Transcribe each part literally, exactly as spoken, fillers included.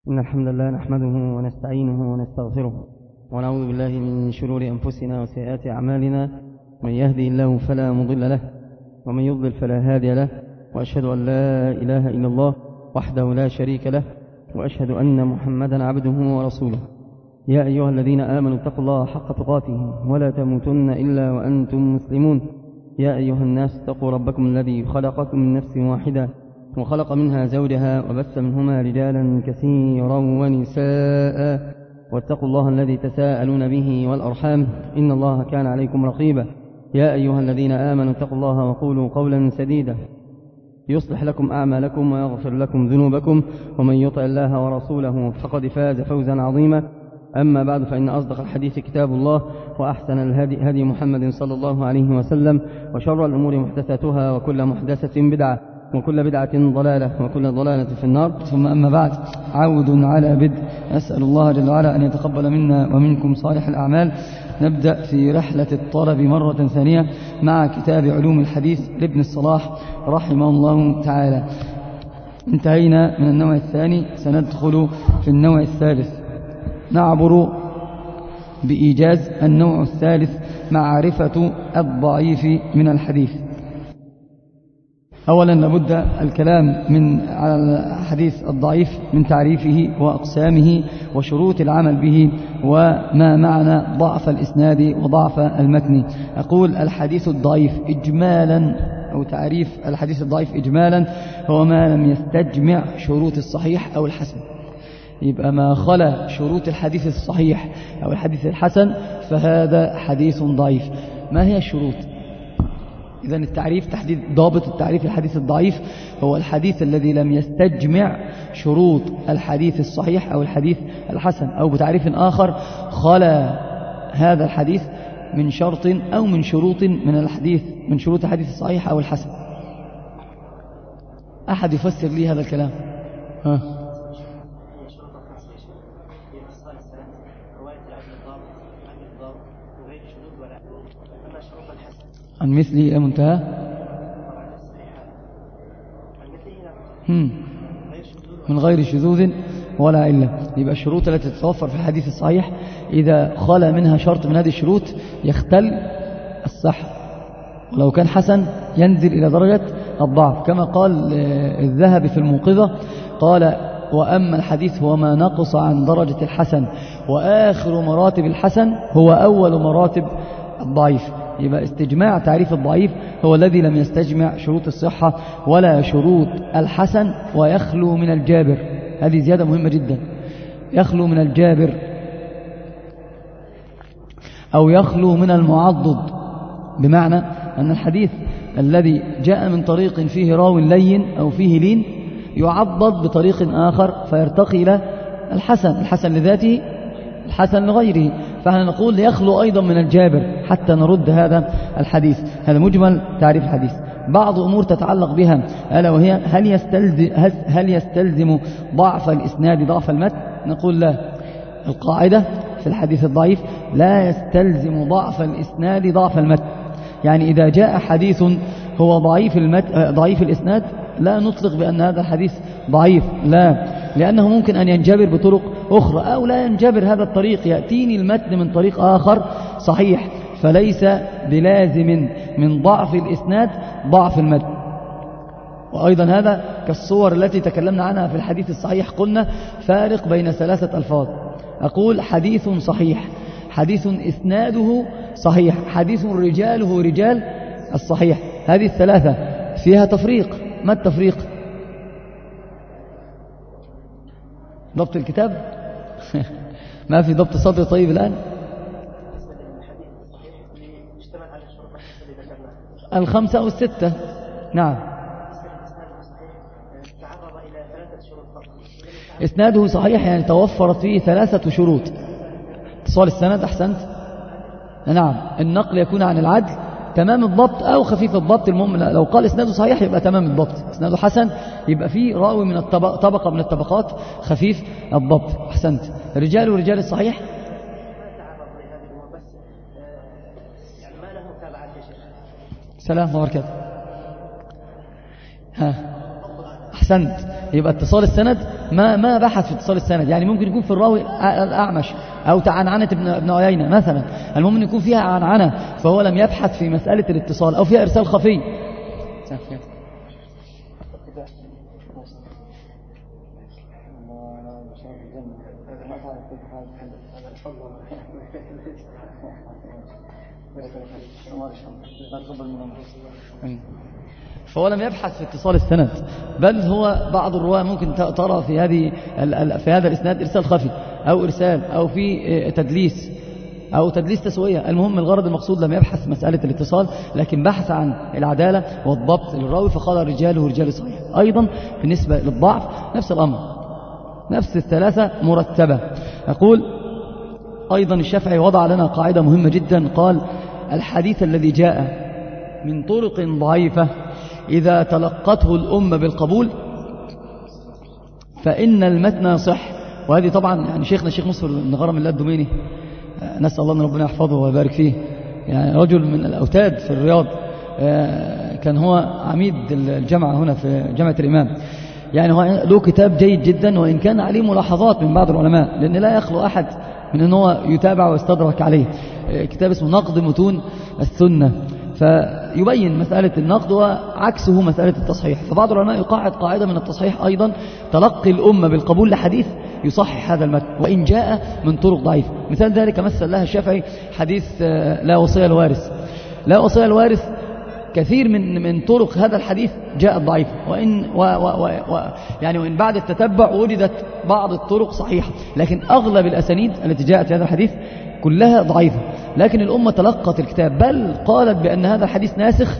إن الحمد لله نحمده ونستعينه ونستغفره ونعوذ بالله من شرور أنفسنا وسيئات أعمالنا. من يهدي الله فلا مضل له ومن يضلل فلا هادي له، وأشهد أن لا إله إلا الله وحده لا شريك له، وأشهد أن محمدا عبده ورسوله. يا أيها الذين آمنوا اتقوا الله حق تقاته ولا تموتن إلا وأنتم مسلمون. يا أيها الناس اتقوا ربكم الذي خلقكم من نفس واحدة وخلق منها زوجها وبث منهما رجالا كثيرا ونساء، واتقوا الله الذي تساءلون به والأرحام إن الله كان عليكم رقيبا. يا أيها الذين آمنوا اتقوا الله وقولوا قولا سديدا يصلح لكم أعمالكم ويغفر لكم ذنوبكم، ومن يطع الله ورسوله فقد فاز فوزا عظيما. أما بعد، فإن أصدق الحديث كتاب الله، وأحسن الهدي هدي محمد صلى الله عليه وسلم، وشر الأمور محدثاتها، وكل محدثة بدعة، وكل بدعة ضلالة، وكل ضلالة في النار. ثم أما بعد، عود على بدء. أسأل الله جل وعلا أن يتقبل منا ومنكم صالح الأعمال. نبدأ في رحلة الطلب مرة ثانية مع كتاب علوم الحديث لابن الصلاح رحمه الله تعالى. انتهينا من النوع الثاني، سندخل في النوع الثالث. نعبر بإيجاز النوع الثالث، معرفة الضعيف من الحديث. أولا لابد الكلام من على الحديث الضعيف، من تعريفه وأقسامه وشروط العمل به، وما معنى ضعف الإسناد وضعف المتن. أقول الحديث الضعيف إجمالا، أو تعريف الحديث الضعيف إجمالا، هو ما لم يستجمع شروط الصحيح أو الحسن. يبقى ما خلا شروط الحديث الصحيح أو الحديث الحسن فهذا حديث ضعيف. ما هي الشروط؟ إذن التعريف، تحديد ضابط التعريف الحديث الضعيف هو الحديث الذي لم يستجمع شروط الحديث الصحيح أو الحديث الحسن، أو بتعريف آخر خلا هذا الحديث من شرط أو من شروط من الحديث من شروط الحديث الصحيح أو الحسن. أحد يفسر لي هذا الكلام؟ ها. عن مثله منتهى من غير شذوذ ولا علة. يبقى الشروط التي تتوفر في الحديث الصحيح إذا خلا منها شرط من هذه الشروط يختل الصحة، ولو كان حسن ينزل إلى درجة الضعف، كما قال الذهبي في الموقظة، قال: وأما الحديث هو ما نقص عن درجة الحسن، وآخر مراتب الحسن هو أول مراتب الضعيف. يبقى استجماع تعريف الضعيف هو الذي لم يستجمع شروط الصحة ولا شروط الحسن، ويخلو من الجابر. هذه زيادة مهمة جدا. يخلو من الجابر أو يخلو من المعضد، بمعنى أن الحديث الذي جاء من طريق فيه راو لين أو فيه لين يعضد بطريق آخر فيرتقي إلى الحسن، الحسن لذاته، الحسن لغيره. فإحنا نقول يخلو أيضا من الجابر حتى نرد هذا الحديث. هذا مجمل تعريف الحديث. بعض أمور تتعلق بها، ألا وهي هل يستلزم, هل يستلزم ضعف الإسناد ضعف المتن؟ نقول لا. القاعدة في الحديث الضعيف: لا يستلزم ضعف الإسناد ضعف المتن. يعني إذا جاء حديث هو ضعيف, ضعيف الإسناد لا نطلق بأن هذا الحديث ضعيف، لا، لأنه ممكن أن ينجبر بطرق أخرى، أو لا ينجبر هذا الطريق، يأتيني المتن من طريق آخر صحيح، فليس بلازم من ضعف الإسناد ضعف المتن. وأيضا هذا كالصور التي تكلمنا عنها في الحديث الصحيح. قلنا فارق بين ثلاثة ألفاظ. أقول حديث صحيح، حديث إسناده صحيح، حديث رجاله رجال الصحيح. هذه الثلاثة فيها تفريق. ما التفريق؟ ضبط الكتاب ما في ضبط صدر. طيب الآن الخمسة أو الستة. نعم. إسناده صحيح يعني توفرت فيه ثلاثة شروط: اتصال السند، أحسنت، نعم، النقل يكون عن العدل، تمام الضبط أو خفيف الضبط. المهم لو قال إسناده صحيح يبقى تمام الضبط، إسناده حسن يبقى فيه راوي من الطبق طبقة من الطبقات خفيف الضبط. أحسنت. رجال ورجال الصحيح سلام وبركاته. ها أحسنت. يبقى اتصال السند ما ما بحث في اتصال السند، يعني ممكن يكون في الراوي الأعمش أو عنعنة ابن ابن عيينة مثلا، المهم يكون فيها عنعنة فهو لم يبحث في مسألة الاتصال، أو فيها إرسال خفي. فهو لم يبحث في اتصال السند، بل هو بعض الرواة ممكن ترى في هذه في هذا الإسناد إرسال خفي أو إرسال أو في تدليس أو تدليس تسوية. المهم الغرض المقصود لم يبحث مسألة الاتصال، لكن بحث عن العدالة والضبط للراوي، فقال رجاله رجال صحيح. أيضا بالنسبة للضعف نفس الأمر، نفس الثلاثة مرتبة. أقول أيضا الشافعي وضع لنا قاعدة مهمة جدا، قال الحديث الذي جاء من طرق ضعيفة إذا تلقته الأمة بالقبول فإن المتن صح. وهذه طبعا يعني شيخنا الشيخ مصفر بن غرم الله الدميني، نسأل الله أن ربنا يحفظه ويبارك فيه، يعني رجل من الأوتاد في الرياض، كان هو عميد الجامعة هنا في جامعة الإمام، يعني هو له كتاب جيد جدا، وإن كان عليه ملاحظات من بعض العلماء، لأن لا يخلو أحد من أنه هو يتابع ويستدرك عليه. كتاب اسمه نقد متون السنة، فيبين مسألة النقد وعكسه مسألة التصحيح. فبعض العلماء يقاعد قاعدة من التصحيح أيضا، تلقي الأمة بالقبول لحديث يصحح هذا المتن وإن جاء من طرق ضعيفة. مثال ذلك مثل لها الشافعي حديث لا وصية الوارث. لا وصية الوارث كثير من من طرق هذا الحديث جاءت ضعيفة، وإن و و و يعني وإن بعد التتبع وجدت بعض الطرق صحيحة، لكن أغلب الأسانيد التي جاءت في هذا الحديث كلها ضعيفة. لكن الأمة تلقت الكتاب، بل قالت بأن هذا الحديث ناسخ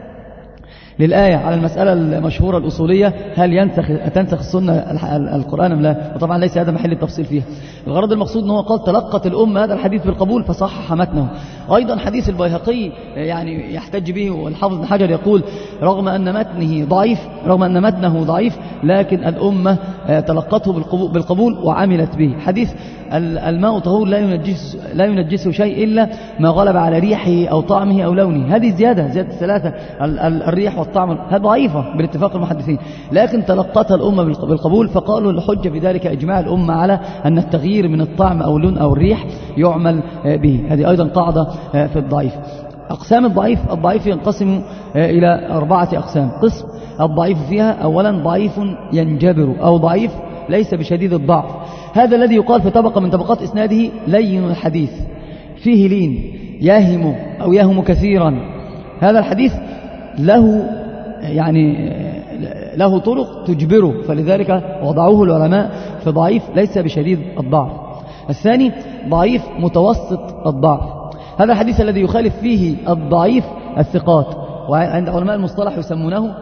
للآية على المسألة المشهورة الأصولية، هل ينسخ تنسخ السنة القرآن أم لا؟ وطبعا ليس هذا محل التفصيل فيها. الغرض المقصود أنه قال تلقت الأمة هذا الحديث بالقبول فصحح متنه. أيضا حديث البيهقي يعني يحتج به، والحافظ بن حجر يقول رغم أن متنه ضعيف رغم أن متنه ضعيف لكن الأمة تلقته بالقبول وعملت به. حديث الماء طهور لا ينجس لا ينجسه شيء إلا ما غلب على ريحه أو طعمه أو لونه، هذه زيادة زيادة الثلاثة الريح والطعم، هذه ضعيفة بالاتفاق المحدثين، لكن تلقتها الأمة بالقبول، فقالوا الحجة بذلك إجماع الأمة على أن التغيير من الطعم أو اللون أو الريح يعمل به. هذه أيضا قاعدة في الضعيف. أقسام الضعيف، الضعيف ينقسم إلى أربعة أقسام. قسم الضعيف فيها أولا ضعيف ينجبر أو ضعيف ليس بشديد الضعف، هذا الذي يقال في طبقة من طبقات إسناده لين الحديث، فيه لين يهم أو يهم كثيرا. هذا الحديث له يعني له طرق تجبره، فلذلك وضعوه العلماء في ضعيف ليس بشديد الضعف. الثاني ضعيف متوسط الضعف، هذا الحديث الذي يخالف فيه الضعيف الثقات، وعند علماء المصطلح يسمونه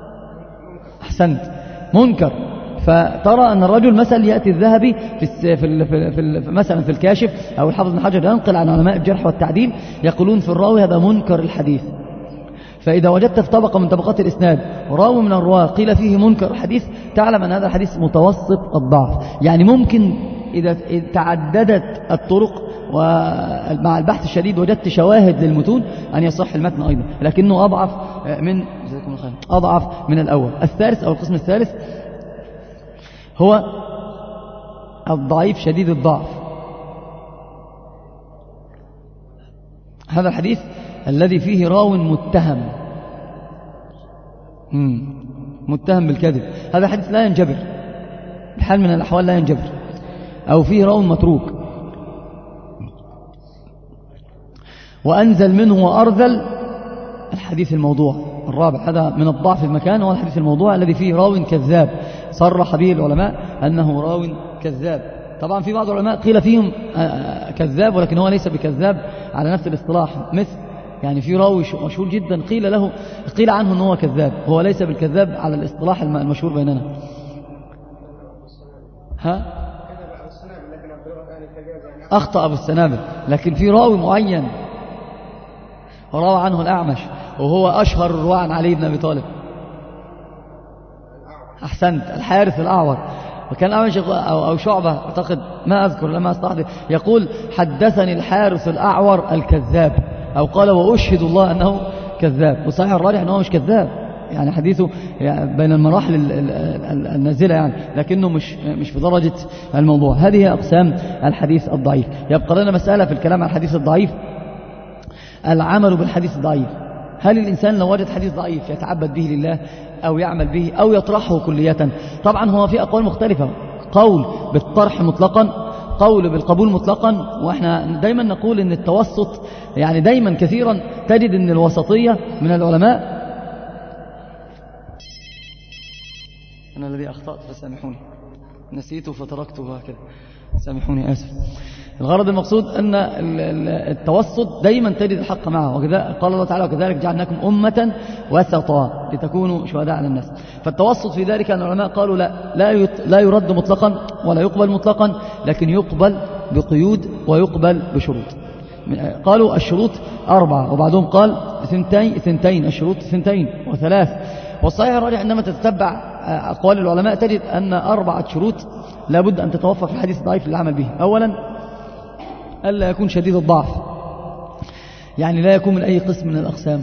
أحسنت منكر. فترى أن الرجل مثل يأتي الذهبي في, في, في, في, في مثلا في الكاشف أو الحافظ بن حجر ينقل عن علماء الجرح والتعديل يقولون في الراوي هذا منكر الحديث. فإذا وجدت في طبقة من طبقات الإسناد راوي من الرواة قيل فيه منكر الحديث، تعلم أن هذا الحديث متوسط الضعف، يعني ممكن إذا تعددت الطرق ومع البحث الشديد وجدت شواهد للمتون أن يصح المتن أيضا، لكنه أضعف من أضعف من الأول. الثالث أو القسم الثالث هو الضعيف شديد الضعف، هذا الحديث الذي فيه راو متهم متهم بالكذب، هذا الحديث لا ينجبر بحال من الأحوال، لا ينجبر، أو فيه راو متروك وأنزل منه وأرذل الحديث الموضوع. الرابع هذا من الضعف المكان هو الحديث الموضوع الذي فيه راو كذاب، صرح به العلماء أنه راو كذاب. طبعا في بعض العلماء قيل فيهم كذاب ولكن هو ليس بكذاب على نفس الاصطلاح، مثل يعني في راوي مشهور جدا قيل له قيل عنه أنه هو كذاب، هو ليس بالكذاب على الاصطلاح المشهور بيننا. ها أخطأ أبو السنابل، لكن في راوي معين وروى عنه الأعمش وهو أشهر الرواة عن علي بن أبي طالب. أحسنت، الحارث الأعور. وكان الأعمش أو شعبة أعتقد ما أذكر لما أستحضر يقول حدثني الحارث الأعور الكذاب، أو قال وأشهد الله أنه كذاب. وصحيح الراجح أنه مش كذاب، يعني حديثه يعني بين المراحل النازلة يعني، لكنه مش مش في درجة الموضوع. هذه هي أقسام الحديث الضعيف. يبقى لنا مسألة في الكلام عن الحديث الضعيف، العمل بالحديث الضعيف. هل الإنسان لو وجد حديث ضعيف يتعبد به لله أو يعمل به أو يطرحه كلية؟ طبعا هو في أقوال مختلفة، قول بالطرح مطلقا، قول بالقبول مطلقا، وإحنا دايما نقول إن التوسط يعني دايما كثيرا تجد إن الوسطية من العلماء. أنا الذي أخطأت فسامحوني، نسيته فتركته هكذا، سامحوني آسف. الغرض المقصود أن التوسط دايما تجد الحق معه، وكذا قال الله تعالى وكذلك جعلناكم أمة وسطا لتكونوا شهداء على الناس. فالتوسط في ذلك أن العلماء قالوا لا لا لا يرد مطلقا ولا يقبل مطلقا، لكن يقبل بقيود ويقبل بشروط. قالوا الشروط أربعة، وبعضهم قال ثنتين ثنتين الشروط ثنتين وثلاث. والصحيح الراجح عندما تتبع أقوال العلماء تجد أن أربعة شروط لابد أن تتوفر في الحديث الضعيف للعمل به. أولا ألا يكون شديد الضعف، يعني لا يكون من أي قسم من الأقسام.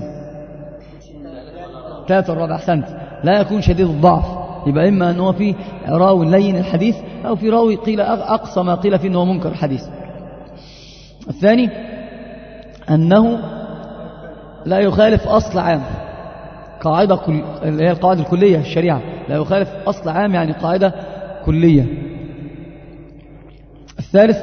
ثلاثة الرابع أحسنت، لا يكون شديد الضعف، يبقى إما أنه في راوي لين الحديث أو في راوي قيل أقصى ما قيل فيه أنه منكر الحديث. الثاني أنه لا يخالف أصل عام، قاعدة كل... اللي هي القاعدة الكلية الشريعة، لا يخالف أصل عام يعني قاعدة كلية. الثالث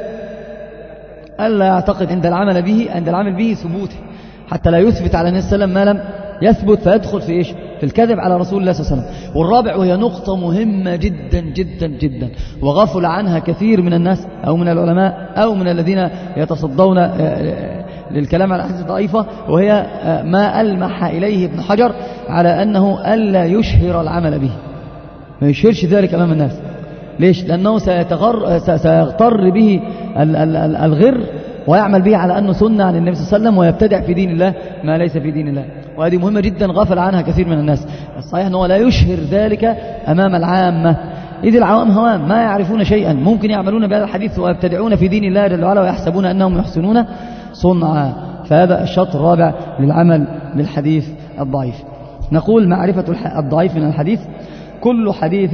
ألا يعتقد عند العمل به عند العمل به ثبوته، حتى لا يثبت على النبي صلى الله عليه وسلم ما لم يثبت فيدخل في إيش؟ في الكذب على رسول الله صلى الله عليه وسلم. والرابع وهي نقطة مهمة جدا جدا جدا وغفل عنها كثير من الناس أو من العلماء أو من الذين يتصدون للكلام على الأحاديث الضعيفة، وهي ما ألمح إليه ابن حجر على أنه ألا يشهر العمل به، ما يشهرش ذلك أمام الناس. ليش؟ لأنه سيتغر سيغتر به الغر ويعمل به على أنه سنة عن النبي صلى الله عليه وسلم ويبتدع في دين الله ما ليس في دين الله، وهذه مهمة جدا غفل عنها كثير من الناس. الصحيح أنه لا يشهر ذلك أمام العامة، إذ العوام هوام ما يعرفون شيئا، ممكن يعملون بهذا الحديث ويبتدعون في دين الله جل وعلا ويحسبون أنهم يحسنون صنعا. فهذا الشرط الرابع للعمل بالحديث الضعيف. نقول معرفة الضعيف من الحديث كل حديث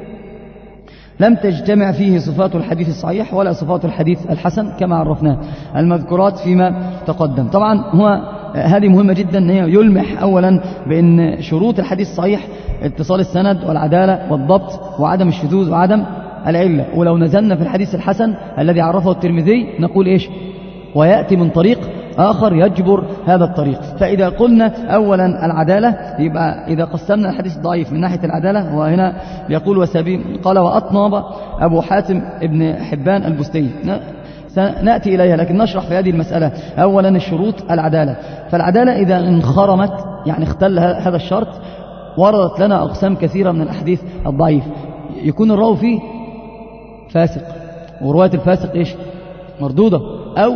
لم تجتمع فيه صفات الحديث الصحيح ولا صفات الحديث الحسن كما عرفناه المذكورات فيما تقدم. طبعا هو هذه مهمة جدا، أن يلمح أولا بأن شروط الحديث الصحيح اتصال السند والعدالة والضبط وعدم الشذوذ وعدم العلة. ولو نزلنا في الحديث الحسن الذي عرفه الترمذي نقول إيش؟ ويأتي من طريق آخر يجبر هذا الطريق. فإذا قلنا أولا العدالة، يبقى إذا قسمنا الحديث الضعيف من ناحية العدالة، وهنا يقول وسبيل قال وأطنب أبو حاتم ابن حبان البستي، سنأتي إليها لكن نشرح في هذه المسألة أولا الشروط العدالة. فالعدالة إذا انخرمت يعني اختل هذا الشرط وردت لنا أقسام كثيرة من الأحاديث الضعيف. يكون الراوي فيه فاسق، ورواية الفاسق إيش؟ مردودة، أو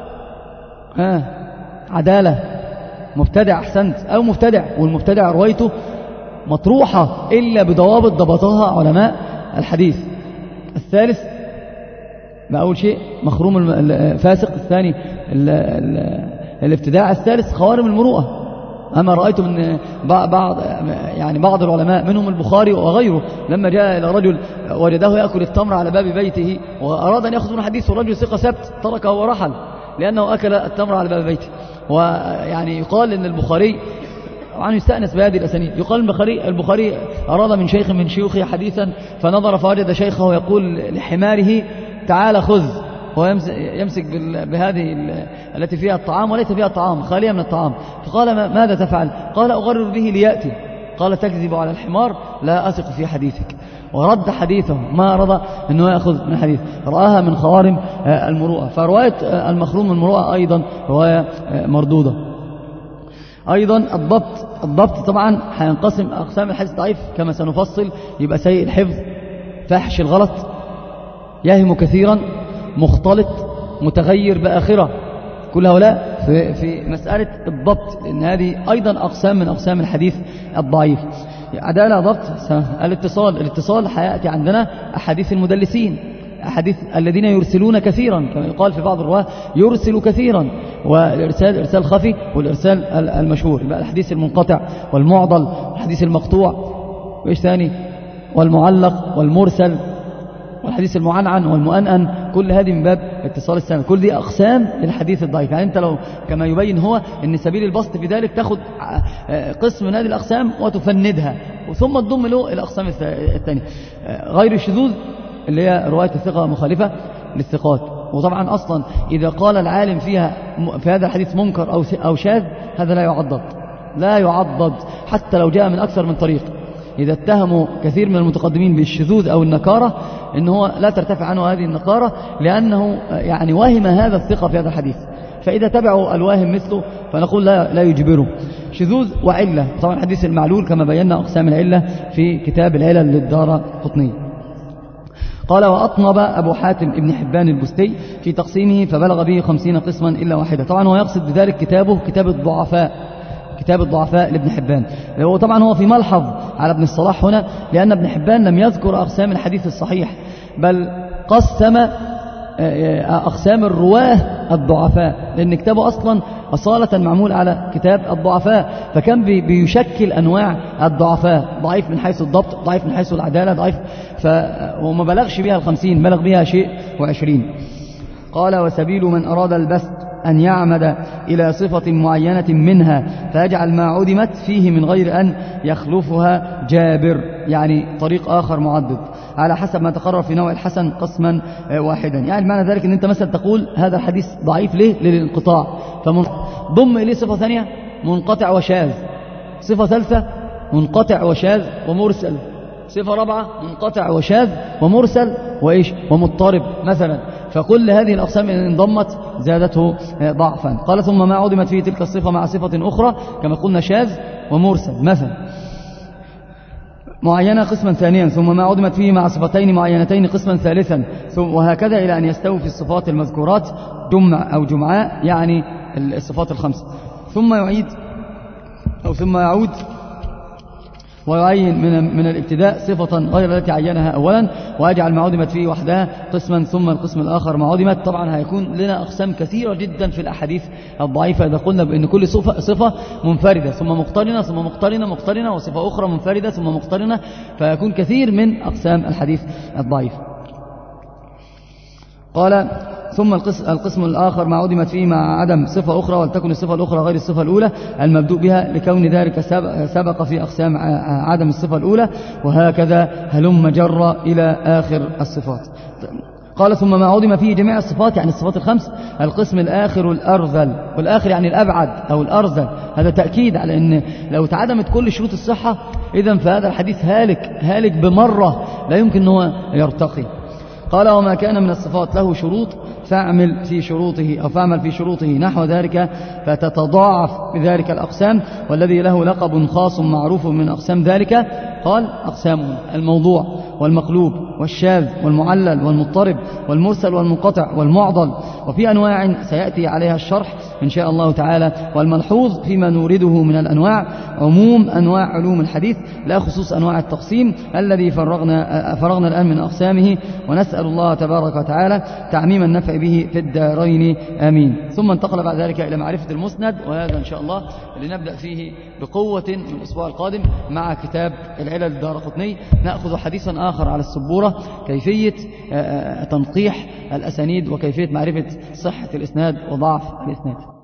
آه عدالة مبتدع أحسنت، أو مبتدع والمبتدع روايته مطروحة إلا بضوابط ضبطها علماء الحديث. الثالث ما أول شيء مخروم الفاسق، الثاني ال ال الابتداع، الثالث خوارم المروءة. أما رأيت من بعض يعني بعض العلماء منهم البخاري وغيره لما جاء إلى رجل وجده يأكل التمر على باب بيته وأراد أن يأخذ من حديث، والرجل ثقة سبت تركه ورحل لأنه أكل التمر على باب بيته. ويعني يقال إن البخاري طبعا يستأنس بهذه الأسانيد، يقال البخاري البخاري أراد من شيخ من شيوخه حديثا فنظر فوجد شيخه يقول لحماره تعال خذ، هو يمسك بهذه التي فيها الطعام وليس فيها الطعام، خالية من الطعام. فقال ماذا تفعل؟ قال أغرر به ليأتي. قال تكذب على الحمار، لا أثق في حديثك. ورد حديثه، ما رضى أنه يأخذ من حديث، رآها من خوارم المروءة. فرواية المخروم المروءة أيضا رواية مردودة. أيضا الضبط، الضبط طبعا هينقسم أقسام الحديث ضعيف كما سنفصل، يبقى سيء الحفظ، فاحش الغلط، يهم كثيرا، مختلط، متغير بآخرة. كل هؤلاء في, في مسألة الضبط، لأن هذه أيضا أقسام من أقسام الحديث الضعيف. عدالة، ضبط، الاتصال. الاتصال حياتي عندنا أحاديث المدلسين، حديث الذين يرسلون كثيرا كما يقال في بعض الرواة يرسل كثيرا، والإرسال إرسال خفي والإرسال المشهور. يبقى الحديث المنقطع والمعضل والحديث المقطوع وإيش ثاني والمعلق والمرسل والحديث المعنعن والمؤنن، كل هذه من باب اتصال السند. كل دي أقسام للحديث الضعيف. يعني أنت لو كما يبين هو أن سبيل البسط في ذلك تأخذ قسم من هذه الأقسام وتفندها ثم تضم له الأقسام الثانية. غير الشذوذ اللي هي رواية الثقة مخالفة للثقات. وطبعا أصلا إذا قال العالم فيها في هذا الحديث منكر أو أو شاذ هذا لا يعضد لا يعضد حتى لو جاء من أكثر من طريق. إذا اتهموا كثير من المتقدمين بالشذوذ أو النكارة إن هو لا ترتفع عنه هذه النكارة لأنه يعني واهم هذا الثقة في هذا الحديث، فإذا تبعوا الواهم مثله فنقول لا, لا يجبره. شذوذ وعلة، طبعا الحديث المعلول كما بينا أقسام العلة في كتاب العلل للدارقطني. قال وأطنب أبو حاتم ابن حبان البستي في تقسيمه فبلغ به خمسين قسما إلا واحدة. طبعا هو يقصد بذلك كتابه كتاب الضعفاء، كتاب الضعفاء لابن حبان. وطبعا هو في ملحظ على ابن الصلاح هنا، لأن ابن حبان لم يذكر أقسام الحديث الصحيح بل قسم أقسام الرواه الضعفاء، لأن كتابه أصلا أصالة معمول على كتاب الضعفاء، فكان بيشكل أنواع الضعفاء، ضعيف من حيث الضبط، ضعيف من حيث العدالة، ضعيف ف... وما بلغش بها الخمسين، بلغ بها شيء وعشرين. قال وسبيل من أراد البسط أن يعمد إلى صفة معينة منها فيجعل ما عدمت فيه من غير أن يخلفها جابر، يعني طريق آخر معدد على حسب ما تقرر في نوع الحسن قسما واحدا. يعني معنى ذلك أن أنت مثلا تقول هذا الحديث ضعيف ليه؟ للانقطاع، فضم إليه صفة ثانية منقطع وشاذ، صفة ثالثة منقطع وشاذ ومرسل، صفة رابعة منقطع وشاذ ومرسل وإيش ومضطرب مثلا. فكل هذه الأقسام إن انضمت زادته ضعفا. قال ثم ما عدمت فيه تلك الصفة مع صفة أخرى كما قلنا شاذ ومرسل مثلا معينة قسما ثانيا، ثم ما عدمت فيه مع صفتين معينتين قسما ثالثا، ثم وهكذا إلى أن يستوي في الصفات المذكورات جمع أو جمعاء، يعني الصفات الخمس. ثم يعيد أو ثم يعود ويعين من من الابتداء صفة غير التي عينها أولا، ويجعل ما عدمت فيه وحدها قسما ثم القسم الآخر ما عدمت. طبعا هيكون لنا أقسام كثيرة جدا في الأحاديث الضعيفة إذا قلنا بأن كل صفة, صفة منفردة ثم مقترنة ثم مقترنة مقترنة وصفة أخرى منفردة ثم مقترنة، فيكون كثير من أقسام الحديث الضعيف. قال ثم القسم الآخر ما عدمت فيه مع عدم صفة أخرى، ولتكن الصفة الأخرى غير الصفة الأولى المبدوء بها لكون ذلك سبق في أقسام عدم الصفة الأولى، وهكذا هلم جر إلى آخر الصفات. قال ثم ما عدم فيه جميع الصفات، يعني الصفات الخمس، القسم الآخر الأرذل، والآخر يعني الأبعد أو الأرذل، هذا تأكيد على أن لو تعدمت كل شروط الصحة إذن فهذا الحديث هالك هالك بمرة لا يمكن أنه يرتقي. قال وما كان من الصفات له شروط فاعمل في شروطه أو فاعمل في شروطه نحو ذلك فتتضاعف بذلك الأقسام، والذي له لقب خاص معروف من أقسام ذلك قال أقسام الموضوع والمقلوب والشاذ والمعلل والمضطرب والمرسل والمنقطع والمعضل، وفي أنواع سيأتي عليها الشرح إن شاء الله تعالى. والملحوظ فيما نورده من الأنواع عموم أنواع علوم الحديث لا خصوص أنواع التقسيم الذي فرغنا, فرغنا الآن من أقسامه، ونسأل الله تبارك وتعالى تعميم النفع به في الدارين آمين. ثم انتقل بعد ذلك إلى معرفة المسند، وهذا إن شاء الله لنبدأ فيه بقوة من الأسبوع القادم مع كتاب العلل الدارقطني. نأخذ حديثا آخر على السبورة، كيفية تنقيح الأسانيد وكيفية معرفة صحة الإسناد وضعف الإسناد.